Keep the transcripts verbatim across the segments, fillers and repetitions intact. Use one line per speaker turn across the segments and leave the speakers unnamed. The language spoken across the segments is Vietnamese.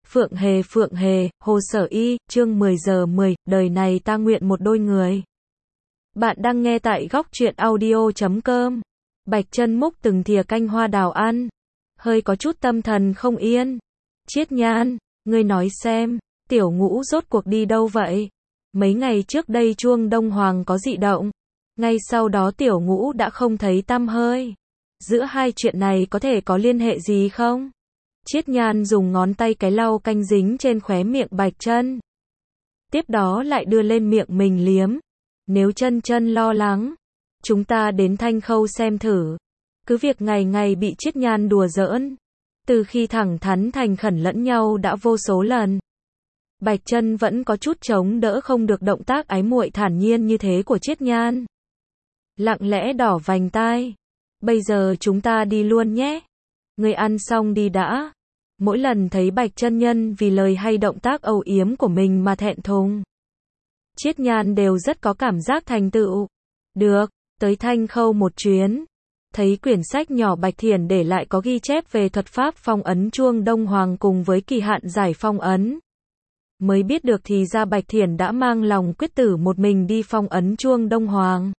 Phượng Hề Phượng Hề, Hồ Sở Y, chương mười giờ mười, đời này ta nguyện một đôi người. Bạn đang nghe tại góc truyện audio chấm com. Bạch Chân múc từng thìa canh hoa đào ăn, hơi có chút tâm thần không yên. Chiết Nhan, ngươi nói xem, Tiểu Ngũ rốt cuộc đi đâu vậy? Mấy ngày trước đây Chuông Đông Hoàng có dị động, ngay sau đó Tiểu Ngũ đã không thấy tăm hơi. Giữa hai chuyện này có thể có liên hệ gì không? Chiết Nhan dùng ngón tay cái lau canh dính trên khóe miệng Bạch Chân. Tiếp đó lại đưa lên miệng mình liếm. Nếu Chân Chân lo lắng, chúng ta đến Thanh Khâu xem thử. Cứ việc ngày ngày bị Chiết Nhan đùa giỡn, từ khi thẳng thắn thành khẩn lẫn nhau đã vô số lần. Bạch Chân vẫn có chút chống đỡ không được động tác ái muội thản nhiên như thế của Chiết Nhan. Lặng lẽ đỏ vành tai. Bây giờ chúng ta đi luôn nhé. Ngươi ăn xong đi đã. Mỗi lần thấy Bạch Chân Nhân vì lời hay động tác âu yếm của mình mà thẹn thùng, Chiết Nhan đều rất có cảm giác thành tựu. Được, tới Thanh Khâu một chuyến. Thấy quyển sách nhỏ Bạch Thiển để lại có ghi chép về thuật pháp phong ấn Chuông Đông Hoàng cùng với kỳ hạn giải phong ấn. Mới biết được thì ra Bạch Thiển đã mang lòng quyết tử một mình đi phong ấn Chuông Đông Hoàng.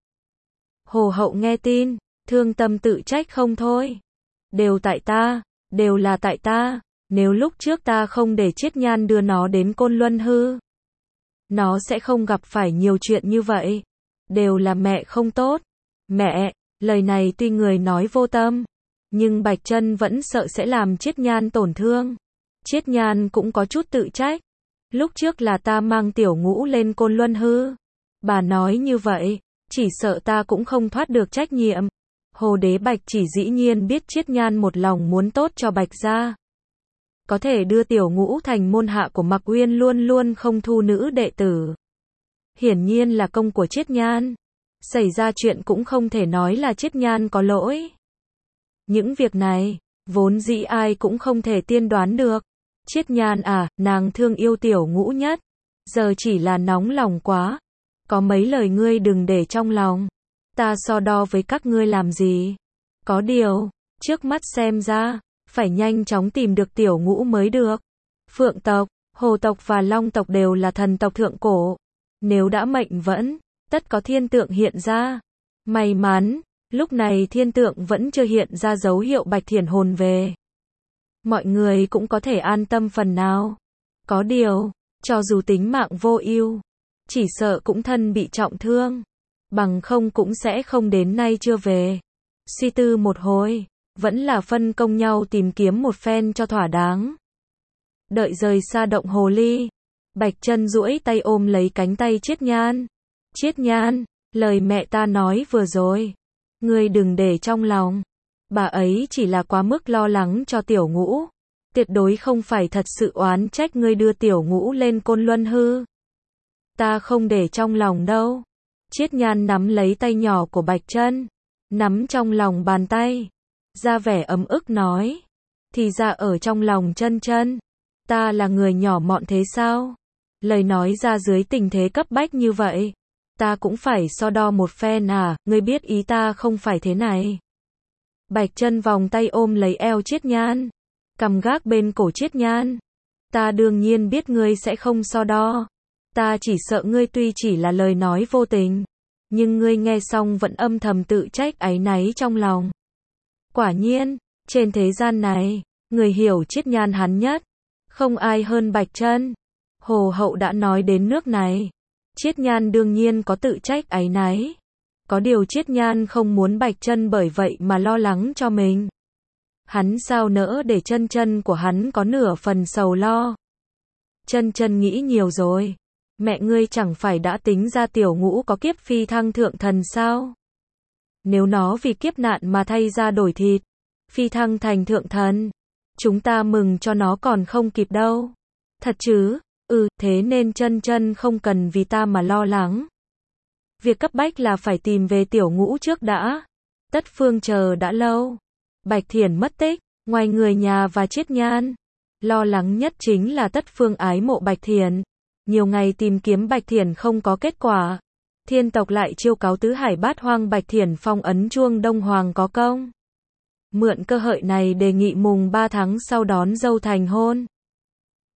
Hồ hậu nghe tin, thương tâm tự trách không thôi. Đều tại ta, đều là tại ta, nếu lúc trước ta không để Chiết Nhan đưa nó đến Côn Luân Hư, nó sẽ không gặp phải nhiều chuyện như vậy. Đều là mẹ không tốt. Mẹ, lời này tuy người nói vô tâm, nhưng Bạch Chân vẫn sợ sẽ làm Chiết Nhan tổn thương. Chiết Nhan cũng có chút tự trách. Lúc trước là ta mang Tiểu Ngũ lên Côn Luân Hư. Bà nói như vậy, chỉ sợ ta cũng không thoát được trách nhiệm. Hồ đế Bạch chỉ dĩ nhiên biết Chiết Nhan một lòng muốn tốt cho Bạch gia, có thể đưa Tiểu Ngũ thành môn hạ của Mặc Uyên luôn luôn không thu nữ đệ tử. Hiển nhiên là công của Chiết Nhan. Xảy ra chuyện cũng không thể nói là Chiết Nhan có lỗi. Những việc này, vốn dĩ ai cũng không thể tiên đoán được. Chiết Nhan à, nàng thương yêu Tiểu Ngũ nhất. Giờ chỉ là nóng lòng quá. Có mấy lời ngươi đừng để trong lòng. Ta so đo với các ngươi làm gì? Có điều, trước mắt xem ra, phải nhanh chóng tìm được Tiểu Ngũ mới được. Phượng tộc, Hồ tộc và Long tộc đều là thần tộc thượng cổ. Nếu đã mệnh vẫn, tất có thiên tượng hiện ra. May mắn, lúc này thiên tượng vẫn chưa hiện ra dấu hiệu Bạch Thiển hồn về. Mọi người cũng có thể an tâm phần nào. Có điều, cho dù tính mạng vô ưu, chỉ sợ cũng thân bị trọng thương. Bằng không cũng sẽ không đến nay chưa về. Suy tư một hồi, vẫn là phân công nhau tìm kiếm một phen cho thỏa đáng. Đợi rời xa động hồ ly, Bạch Chân duỗi tay ôm lấy cánh tay Chiết Nhan. Chiết Nhan, lời mẹ ta nói vừa rồi, ngươi đừng để trong lòng. Bà ấy chỉ là quá mức lo lắng cho Tiểu Ngũ, tuyệt đối không phải thật sự oán trách ngươi đưa Tiểu Ngũ lên Côn Luân Hư. Ta không để trong lòng đâu. Chiết Nhan nắm lấy tay nhỏ của Bạch Chân, nắm trong lòng bàn tay, ra vẻ ấm ức nói, thì ra ở trong lòng Chân Chân, ta là người nhỏ mọn thế sao? Lời nói ra dưới tình thế cấp bách như vậy, ta cũng phải so đo một phen à, ngươi biết ý ta không phải thế này. Bạch Chân vòng tay ôm lấy eo Chiết Nhan, cầm gác bên cổ Chiết Nhan. Ta đương nhiên biết ngươi sẽ không so đo. Ta chỉ sợ ngươi tuy chỉ là lời nói vô tình, nhưng ngươi nghe xong vẫn âm thầm tự trách áy náy trong lòng. Quả nhiên, trên thế gian này, người hiểu Chiết Nhan hắn nhất, không ai hơn Bạch Chân. Hồ hậu đã nói đến nước này, Chiết Nhan đương nhiên có tự trách áy náy. Có điều Chiết Nhan không muốn Bạch Chân bởi vậy mà lo lắng cho mình. Hắn sao nỡ để Chân Chân của hắn có nửa phần sầu lo. Chân Chân nghĩ nhiều rồi. Mẹ ngươi chẳng phải đã tính ra Tiểu Ngũ có kiếp phi thăng thượng thần sao? Nếu nó vì kiếp nạn mà thay ra đổi thịt, phi thăng thành thượng thần, chúng ta mừng cho nó còn không kịp đâu. Thật chứ? Ừ, thế nên Chân Chân không cần vì ta mà lo lắng. Việc cấp bách là phải tìm về Tiểu Ngũ trước đã. Tất Phương chờ đã lâu. Bạch Thiển mất tích, ngoài người nhà và Chiết Nhan, lo lắng nhất chính là Tất Phương ái mộ Bạch Thiển. Nhiều ngày tìm kiếm Bạch Thiển không có kết quả. Thiên tộc lại chiêu cáo tứ hải bát hoang Bạch Thiển phong ấn Chuông Đông Hoàng có công. Mượn cơ hội này đề nghị mùng ba tháng sau đón dâu thành hôn.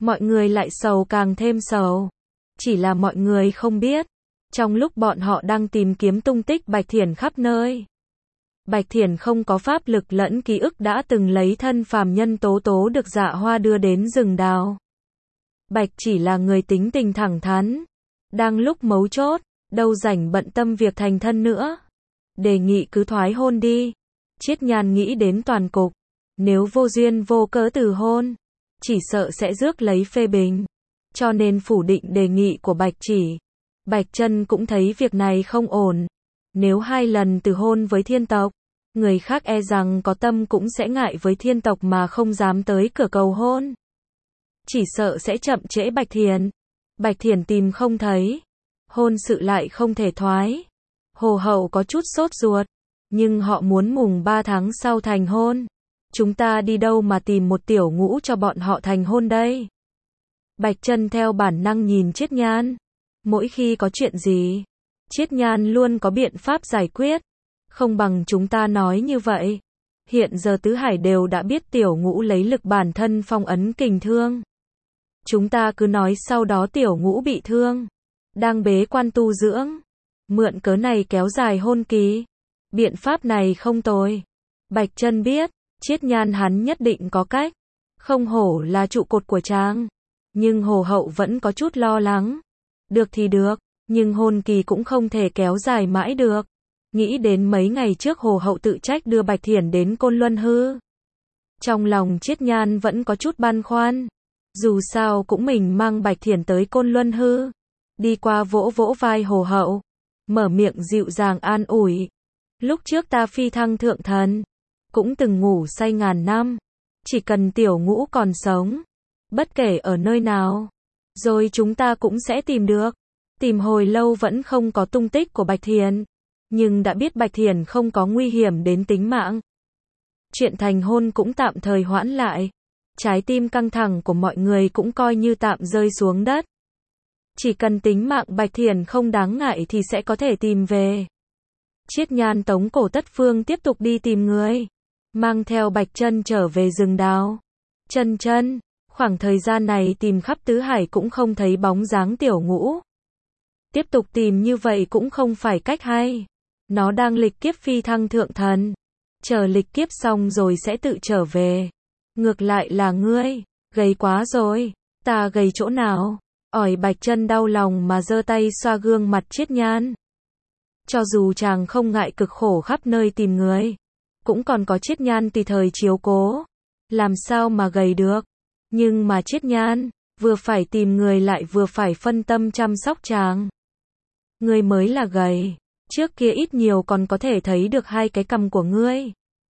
Mọi người lại sầu càng thêm sầu. Chỉ là mọi người không biết, trong lúc bọn họ đang tìm kiếm tung tích Bạch Thiển khắp nơi, Bạch Thiển không có pháp lực lẫn ký ức đã từng lấy thân phàm nhân Tố Tố được Dạ Hoa đưa đến rừng đào. Bạch chỉ là người tính tình thẳng thắn, đang lúc mấu chốt, đâu rảnh bận tâm việc thành thân nữa. Đề nghị cứ thoái hôn đi. Chiết Nhan nghĩ đến toàn cục, nếu vô duyên vô cớ từ hôn, chỉ sợ sẽ rước lấy phê bình, cho nên phủ định đề nghị của Bạch Chỉ. Bạch Chân cũng thấy việc này không ổn, nếu hai lần từ hôn với thiên tộc, người khác e rằng có tâm cũng sẽ ngại với thiên tộc mà không dám tới cửa cầu hôn. Chỉ sợ sẽ chậm trễ Bạch Thiển. Bạch Thiển tìm không thấy, hôn sự lại không thể thoái. Hồ hậu có chút sốt ruột, nhưng họ muốn mùng ba tháng sau thành hôn. Chúng ta đi đâu mà tìm một tiểu ngũ cho bọn họ thành hôn đây? Bạch Chân theo bản năng nhìn Chiết Nhan. Mỗi khi có chuyện gì, Chiết Nhan luôn có biện pháp giải quyết. Không bằng chúng ta nói như vậy. Hiện giờ tứ hải đều đã biết tiểu ngũ lấy lực bản thân phong ấn kình thương. Chúng ta cứ nói sau đó tiểu ngũ bị thương, đang bế quan tu dưỡng, mượn cớ này kéo dài hôn kỳ. Biện pháp này không tồi. Bạch Chân biết, Chiết Nhan hắn nhất định có cách. Không hổ là trụ cột của chàng. Nhưng Hồ hậu vẫn có chút lo lắng. Được thì được, nhưng hôn kỳ cũng không thể kéo dài mãi được. Nghĩ đến mấy ngày trước Hồ hậu tự trách đưa Bạch Thiển đến Côn Luân Hư. Trong lòng Chiết Nhan vẫn có chút băn khoăn. Dù sao cũng mình mang Bạch Thiển tới Côn Luân Hư. Đi qua vỗ vỗ vai Hồ hậu, mở miệng dịu dàng an ủi. Lúc trước ta phi thăng thượng thần, cũng từng ngủ say ngàn năm. Chỉ cần tiểu ngũ còn sống, bất kể ở nơi nào, rồi chúng ta cũng sẽ tìm được. Tìm hồi lâu vẫn không có tung tích của Bạch Thiển, nhưng đã biết Bạch Thiển không có nguy hiểm đến tính mạng. Chuyện thành hôn cũng tạm thời hoãn lại. Trái tim căng thẳng của mọi người cũng coi như tạm rơi xuống đất. Chỉ cần tính mạng Bạch Thiển không đáng ngại thì sẽ có thể tìm về. Chiết Nhan tống cổ Tất Phương tiếp tục đi tìm người, mang theo Bạch Chân trở về rừng đào. Chân Chân, khoảng thời gian này tìm khắp tứ hải cũng không thấy bóng dáng tiểu ngũ. Tiếp tục tìm như vậy cũng không phải cách hay. Nó đang lịch kiếp phi thăng thượng thần, chờ lịch kiếp xong rồi sẽ tự trở về. Ngược lại là ngươi, gầy quá rồi. Ta gầy chỗ nào? Ỏi Bạch Chân đau lòng mà giơ tay xoa gương mặt Chiết Nhan. Cho dù chàng không ngại cực khổ khắp nơi tìm người, cũng còn có Chiết Nhan tùy thời chiếu cố. Làm sao mà gầy được? Nhưng mà Chiết Nhan, vừa phải tìm người lại vừa phải phân tâm chăm sóc chàng. Ngươi mới là gầy, trước kia ít nhiều còn có thể thấy được hai cái cằm của ngươi.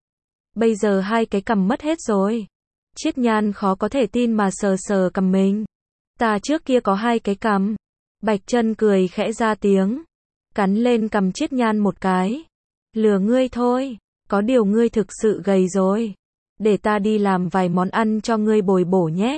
Bây giờ hai cái cằm mất hết rồi. Chiết Nhan khó có thể tin mà sờ sờ cằm mình. Ta trước kia có hai cái cằm. Bạch Chân cười khẽ ra tiếng, cắn lên cằm Chiết Nhan một cái. Lừa ngươi thôi, có điều ngươi thực sự gầy rồi. Để ta đi làm vài món ăn cho ngươi bồi bổ nhé.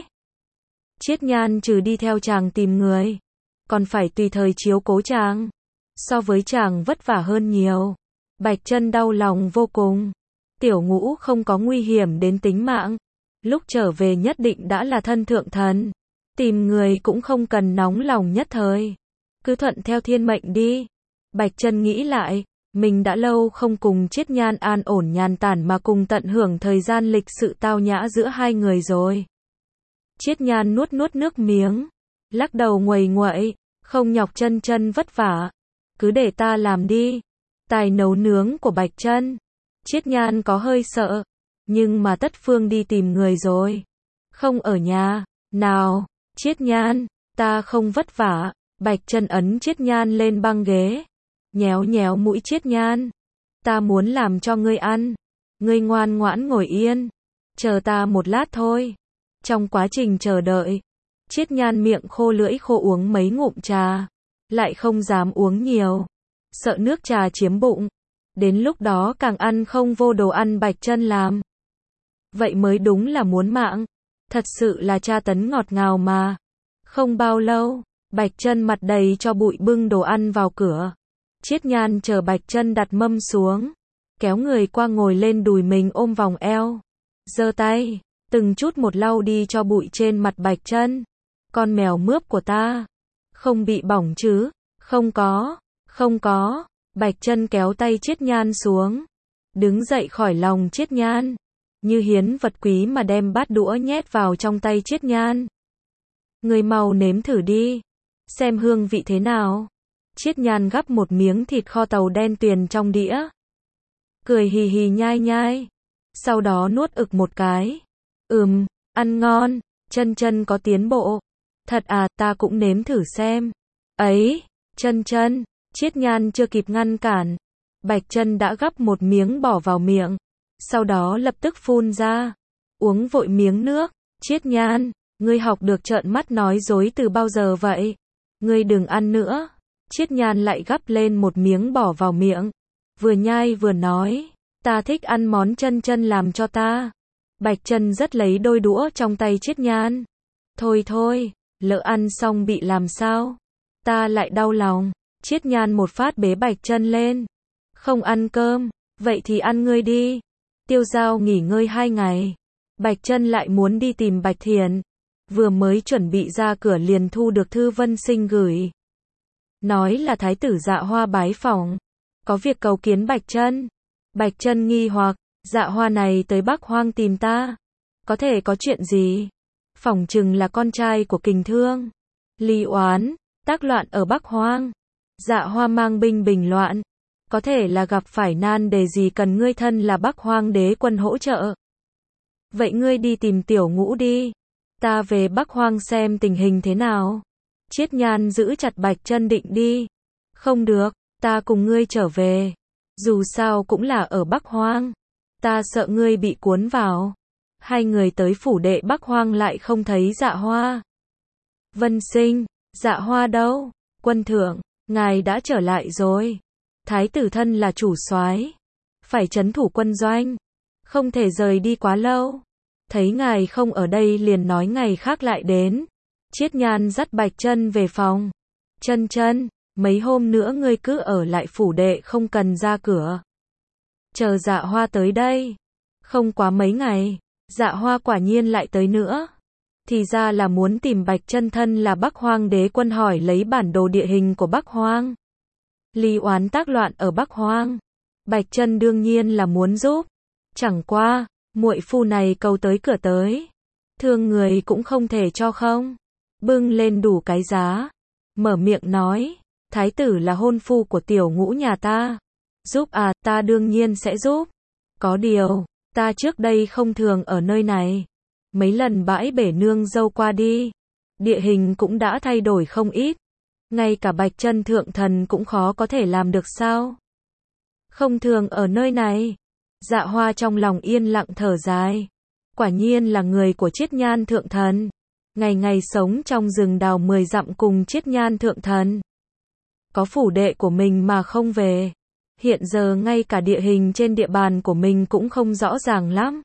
Chiết Nhan trừ đi theo chàng tìm người, còn phải tùy thời chiếu cố chàng. So với chàng vất vả hơn nhiều. Bạch Chân đau lòng vô cùng. Tiểu ngũ không có nguy hiểm đến tính mạng. Lúc trở về nhất định đã là thân thượng thần. Tìm người cũng không cần nóng lòng nhất thời. Cứ thuận theo thiên mệnh đi. Bạch Chân nghĩ lại, mình đã lâu không cùng Chiết Nhan an ổn nhàn tản mà cùng tận hưởng thời gian lịch sự tao nhã giữa hai người rồi. Chiết Nhan nuốt nuốt nước miếng, lắc đầu nguầy nguậy, không nhọc Chân Chân vất vả. Cứ để ta làm đi. Tài nấu nướng của Bạch Chân. Chiết Nhan có hơi sợ, nhưng mà Tất Phương đi tìm người rồi, không ở nhà. Nào, Chiết Nhan, ta không vất vả. Bạch Chân ấn Chiết Nhan lên băng ghế, nhéo nhéo mũi Chiết Nhan. Ta muốn làm cho ngươi ăn. Ngươi ngoan ngoãn ngồi yên, chờ ta một lát thôi. Trong quá trình chờ đợi, Chiết Nhan miệng khô lưỡi khô uống mấy ngụm trà, lại không dám uống nhiều, sợ nước trà chiếm bụng. Đến lúc đó càng ăn không vô đồ ăn Bạch Chân làm. Vậy mới đúng là muốn mạng. Thật sự là tra tấn ngọt ngào mà. Không bao lâu, Bạch Chân mặt đầy cho bụi bưng đồ ăn vào cửa. Chiết Nhan chờ Bạch Chân đặt mâm xuống, kéo người qua ngồi lên đùi mình ôm vòng eo, giơ tay, từng chút một lau đi cho bụi trên mặt Bạch Chân. Con mèo mướp của ta, không bị bỏng chứ? Không có, không có. Bạch Chân kéo tay Chiết Nhan xuống, đứng dậy khỏi lòng Chiết Nhan, như hiến vật quý mà đem bát đũa nhét vào trong tay Chiết Nhan. Ngươi mau nếm thử đi, xem hương vị thế nào. Chiết Nhan gắp một miếng thịt kho tàu đen tuyền trong đĩa, cười hì hì nhai nhai, sau đó nuốt ực một cái. Ừm, ăn ngon, Chân Chân có tiến bộ. Thật à, ta cũng nếm thử xem. Ấy, Chân Chân, Chiết Nhan chưa kịp ngăn cản, Bạch Chân đã gắp một miếng bỏ vào miệng, sau đó lập tức phun ra, uống vội miếng nước. Chiết Nhan, ngươi học được trợn mắt nói dối từ bao giờ vậy? Ngươi đừng ăn nữa. Chiết Nhan lại gắp lên một miếng bỏ vào miệng, vừa nhai vừa nói, ta thích ăn món Chân Chân làm cho ta. Bạch Chân rất lấy đôi đũa trong tay Chiết Nhan. Thôi thôi, lỡ ăn xong bị làm sao? Ta lại đau lòng. Chiết Nhan một phát bế Bạch Chân lên. Không ăn cơm, vậy thì ăn ngươi đi. Tiêu Dao nghỉ ngơi hai ngày. Bạch Chân lại muốn đi tìm Bạch Thiền. Vừa mới chuẩn bị ra cửa liền thu được thư Vân Sinh gửi. Nói là thái tử Dạ Hoa bái phỏng, có việc cầu kiến Bạch Chân. Bạch Chân nghi hoặc, Dạ Hoa này tới Bắc Hoang tìm ta, có thể có chuyện gì? Phỏng chừng là con trai của Kình Thương, Lý Oán, tác loạn ở Bắc Hoang. Dạ Hoa mang binh bình loạn, có thể là gặp phải nan đề gì cần ngươi thân là Bắc Hoang đế quân hỗ trợ. Vậy ngươi đi tìm Tiểu Ngũ đi, ta về Bắc Hoang xem tình hình thế nào. Chiết Nhan giữ chặt Bạch Chân định đi. Không được, ta cùng ngươi trở về. Dù sao cũng là ở Bắc Hoang, ta sợ ngươi bị cuốn vào. Hai người tới phủ đệ Bắc Hoang lại không thấy Dạ Hoa. Vân Sinh, Dạ Hoa đâu? Quân thượng, ngài đã trở lại rồi. Thái tử thân là chủ soái, phải trấn thủ quân doanh, không thể rời đi quá lâu. Thấy ngài không ở đây liền nói ngày khác lại đến. Chiết Nhan dắt Bạch Chân về phòng. Chân Chân, mấy hôm nữa ngươi cứ ở lại phủ đệ không cần ra cửa. Chờ Dạ Hoa tới đây. Không quá mấy ngày, Dạ Hoa quả nhiên lại tới nữa. Thì ra là muốn tìm Bạch Chân thân là Bắc Hoang đế quân hỏi lấy bản đồ địa hình của Bắc Hoang. Lý Oán tác loạn ở Bắc Hoang. Bạch Chân đương nhiên là muốn giúp. Chẳng qua, muội phu này cầu tới cửa tới. Thương người cũng không thể cho không. Bưng lên đủ cái giá. Mở miệng nói, thái tử là hôn phu của Tiểu Ngũ nhà ta. Giúp à, ta đương nhiên sẽ giúp. Có điều, ta trước đây không thường ở nơi này. Mấy lần bãi bể nương dâu qua đi, địa hình cũng đã thay đổi không ít. Ngay cả Bạch Chân thượng thần cũng khó có thể làm được sao? Không thường ở nơi này. Dạ Hoa trong lòng yên lặng thở dài. Quả nhiên là người của Chiết Nhan thượng thần. Ngày ngày sống trong rừng đào mười dặm cùng Chiết Nhan thượng thần. Có phủ đệ của mình mà không về. Hiện giờ ngay cả địa hình trên địa bàn của mình cũng không rõ ràng lắm.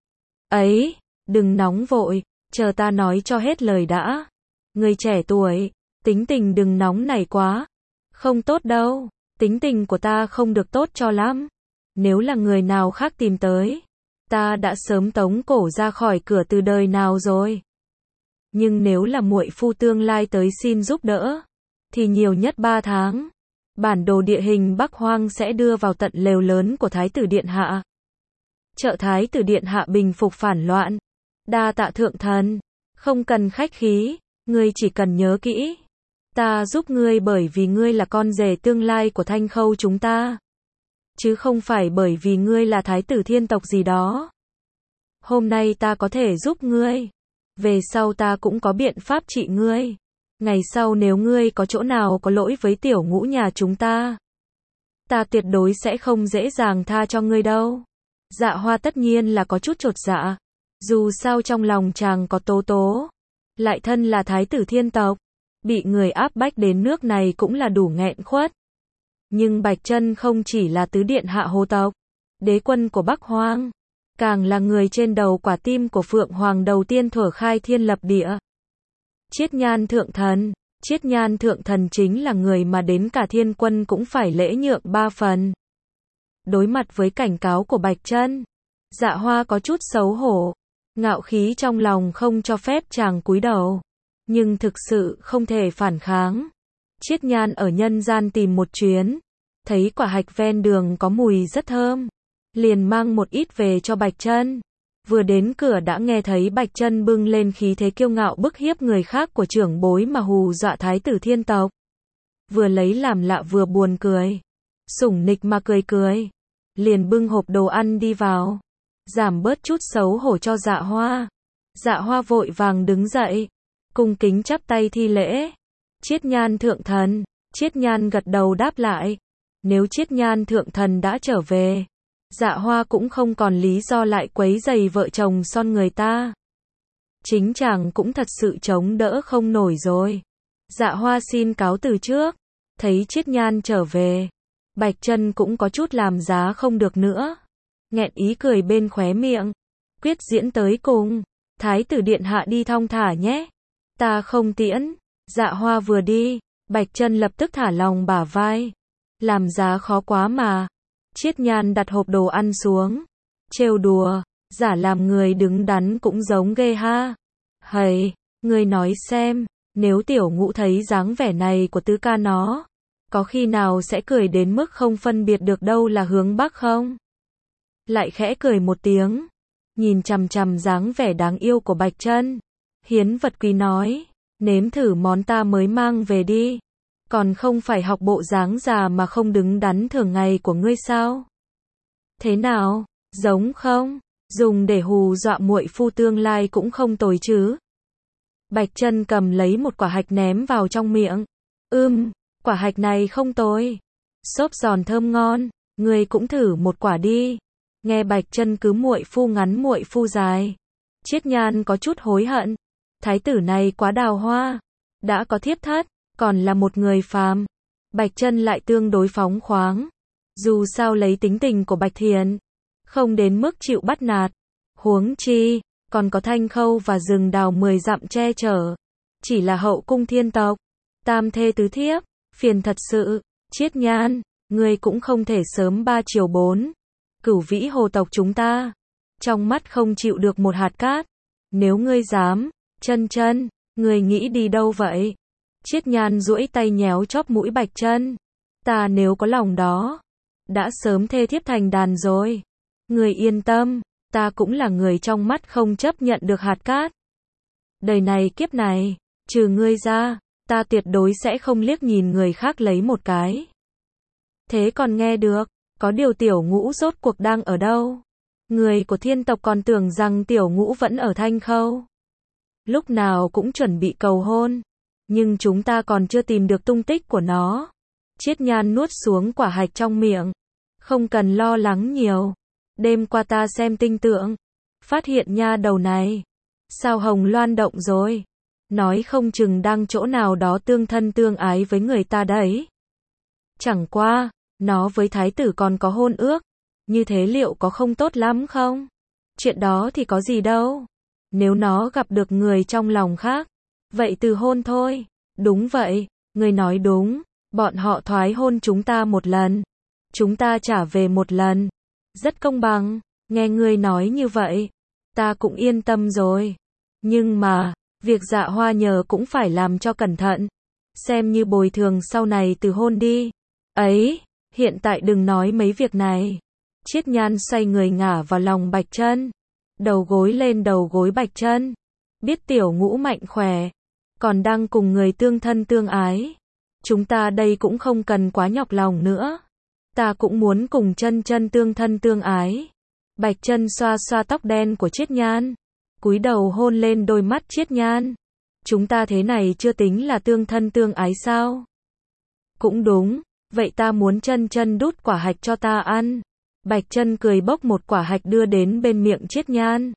Ấy, đừng nóng vội, chờ ta nói cho hết lời đã. Người trẻ tuổi, tính tình đừng nóng nảy quá. Không tốt đâu, tính tình của ta không được tốt cho lắm. Nếu là người nào khác tìm tới, ta đã sớm tống cổ ra khỏi cửa từ đời nào rồi. Nhưng nếu là muội phu tương lai tới xin giúp đỡ, thì nhiều nhất ba tháng. Bản đồ địa hình Bắc Hoang sẽ đưa vào tận lều lớn của Thái tử Điện Hạ. Trợ Thái tử Điện Hạ bình phục phản loạn. Đa tạ thượng thần, không cần khách khí, ngươi chỉ cần nhớ kỹ. Ta giúp ngươi bởi vì ngươi là con rể tương lai của Thanh Khâu chúng ta. Chứ không phải bởi vì ngươi là thái tử thiên tộc gì đó. Hôm nay ta có thể giúp ngươi. Về sau ta cũng có biện pháp trị ngươi. Ngày sau nếu ngươi có chỗ nào có lỗi với Tiểu Ngũ nhà chúng ta, ta tuyệt đối sẽ không dễ dàng tha cho ngươi đâu. Dạ Hoa tất nhiên là có chút chột dạ. Dù sao trong lòng chàng có Tố Tố, lại thân là thái tử thiên tộc, bị người áp bách đến nước này cũng là đủ nghẹn khuất. Nhưng Bạch Chân không chỉ là tứ điện hạ hồ tộc, đế quân của Bắc Hoang, càng là người trên đầu quả tim của Phượng Hoàng đầu tiên thuở khai thiên lập địa. Chiết Nhan thượng thần, Chiết Nhan thượng thần chính là người mà đến cả thiên quân cũng phải lễ nhượng ba phần. Đối mặt với cảnh cáo của Bạch Chân, Dạ Hoa có chút xấu hổ. Ngạo khí trong lòng không cho phép chàng cúi đầu, nhưng thực sự không thể phản kháng. Chiết Nhan ở nhân gian tìm một chuyến, thấy quả hạch ven đường có mùi rất thơm, liền mang một ít về cho Bạch Chân. Vừa đến cửa đã nghe thấy Bạch Chân bưng lên khí thế kiêu ngạo bức hiếp người khác của trưởng bối mà hù dọa thái tử thiên tộc. Vừa lấy làm lạ vừa buồn cười, sủng nịch mà cười cười, liền bưng hộp đồ ăn đi vào, giảm bớt chút xấu hổ cho Dạ Hoa. Dạ Hoa vội vàng đứng dậy, cung kính chắp tay thi lễ. Chiết Nhan thượng thần. Chiết Nhan gật đầu đáp lại. Nếu Chiết Nhan thượng thần đã trở về, Dạ Hoa cũng không còn lý do lại quấy rầy vợ chồng son người ta. Chính chàng cũng thật sự chống đỡ không nổi rồi. Dạ Hoa xin cáo từ trước. Thấy Chiết Nhan trở về, Bạch Chân cũng có chút làm giá không được nữa, nghẹn ý cười bên khóe miệng. Quyết diễn tới cùng, thái tử điện hạ đi thong thả nhé, ta không tiễn. Dạ Hoa vừa đi, Bạch Chân lập tức thả lòng bả vai. Làm giá khó quá mà. Chiết Nhan đặt hộp đồ ăn xuống, trêu đùa, giả làm người đứng đắn cũng giống ghê ha. Hầy, ngươi nói xem, nếu Tiểu Ngũ thấy dáng vẻ này của tứ ca nó, có khi nào sẽ cười đến mức không phân biệt được đâu là hướng Bắc không? Lại khẽ cười một tiếng, nhìn chằm chằm dáng vẻ đáng yêu của Bạch Chân, hiến vật quý nói, nếm thử món ta mới mang về đi, còn không phải học bộ dáng già mà không đứng đắn thường ngày của ngươi sao? Thế nào, giống không? Dùng để hù dọa muội phu tương lai cũng không tồi chứ? Bạch Chân cầm lấy một quả hạch ném vào trong miệng. Ưm, quả hạch này không tồi, xốp giòn thơm ngon, ngươi cũng thử một quả đi. Nghe Bạch Chân cứ muội phu ngắn muội phu dài, Chiết Nhan có chút hối hận. Thái tử này quá đào hoa, đã có thiếp thất, còn là một người phàm. Bạch Chân lại tương đối phóng khoáng, dù sao lấy tính tình của Bạch Thiền, không đến mức chịu bắt nạt. Huống chi, còn có Thanh Khâu và rừng đào mười dặm che chở. Chỉ là hậu cung thiên tộc, tam thê tứ thiếp, phiền thật sự. Chiết Nhan, ngươi cũng không thể sớm ba chiều bốn. Cửu vĩ hồ tộc chúng ta, trong mắt không chịu được một hạt cát. Nếu ngươi dám, Chân Chân, ngươi nghĩ đi đâu vậy? Chiết Nhan duỗi tay nhéo chóp mũi Bạch Chân. Ta nếu có lòng đó, đã sớm thê thiếp thành đàn rồi. Ngươi yên tâm, ta cũng là người trong mắt không chấp nhận được hạt cát. Đời này kiếp này, trừ ngươi ra, ta tuyệt đối sẽ không liếc nhìn người khác lấy một cái. Thế còn nghe được, có điều Tiểu Ngũ rốt cuộc đang ở đâu? Người của thiên tộc còn tưởng rằng Tiểu Ngũ vẫn ở Thanh Khâu, lúc nào cũng chuẩn bị cầu hôn, nhưng chúng ta còn chưa tìm được tung tích của nó. Chiết Nhan nuốt xuống quả hạch trong miệng. Không cần lo lắng nhiều. Đêm qua ta xem tinh tượng, phát hiện nha đầu này, sao hồng loan động rồi. Nói không chừng đang chỗ nào đó tương thân tương ái với người ta đấy. Chẳng qua, nó với thái tử còn có hôn ước, như thế liệu có không tốt lắm không? Chuyện đó thì có gì đâu. Nếu nó gặp được người trong lòng khác, vậy từ hôn thôi. Đúng vậy, người nói đúng, bọn họ thoái hôn chúng ta một lần, chúng ta trả về một lần. Rất công bằng, nghe ngươi nói như vậy, ta cũng yên tâm rồi. Nhưng mà, việc Dạ Hoa nhờ cũng phải làm cho cẩn thận, xem như bồi thường sau này từ hôn đi. Ấy, hiện tại đừng nói mấy việc này. Chiết Nhan xoay người ngả vào lòng Bạch Chân, đầu gối lên đầu gối Bạch Chân. Biết Tiểu Ngũ mạnh khỏe, còn đang cùng người tương thân tương ái, chúng ta đây cũng không cần quá nhọc lòng nữa. Ta cũng muốn cùng Chân Chân tương thân tương ái. Bạch Chân xoa xoa tóc đen của Chiết Nhan, cúi đầu hôn lên đôi mắt Chiết Nhan. Chúng ta thế này chưa tính là tương thân tương ái sao? Cũng đúng, vậy ta muốn Chân Chân đút quả hạch cho ta ăn. Bạch Chân cười bốc một quả hạch đưa đến bên miệng Chiết Nhan.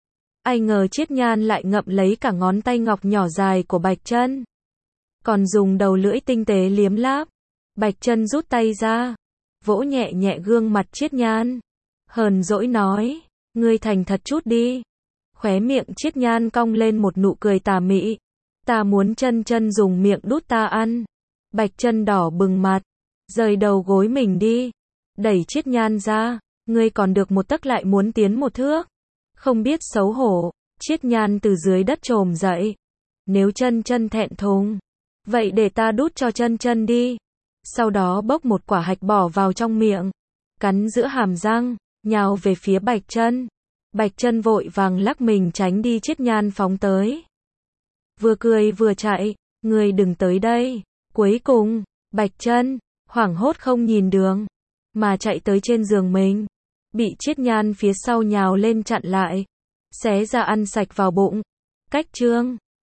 Ai ngờ Chiết Nhan lại ngậm lấy cả ngón tay ngọc nhỏ dài của Bạch Chân, còn dùng đầu lưỡi tinh tế liếm láp. Bạch Chân rút tay ra, vỗ nhẹ nhẹ gương mặt Chiết Nhan, hờn dỗi nói, ngươi thành thật chút đi. Khóe miệng Chiết Nhan cong lên một nụ cười tà mị. Ta muốn Chân Chân dùng miệng đút ta ăn. Bạch Chân đỏ bừng mặt, rời đầu gối mình đi, đẩy Chiết Nhan ra. Ngươi còn được một tấc lại muốn tiến một thước. Không biết xấu hổ, Chiết Nhan từ dưới đất trồm dậy. Nếu Chân Chân thẹn thùng, vậy để ta đút cho Chân Chân đi. Sau đó bốc một quả hạch bỏ vào trong miệng, cắn giữa hàm răng, nhào về phía Bạch Chân. Bạch Chân vội vàng lắc mình tránh đi, Chiết Nhan phóng tới. Vừa cười vừa chạy, người đừng tới đây. Cuối cùng, Bạch Chân, hoảng hốt không nhìn đường, mà chạy tới trên giường mình. Bị Chiết Nhan phía sau nhào lên chặn lại, xé ra ăn sạch vào bụng. Cách chương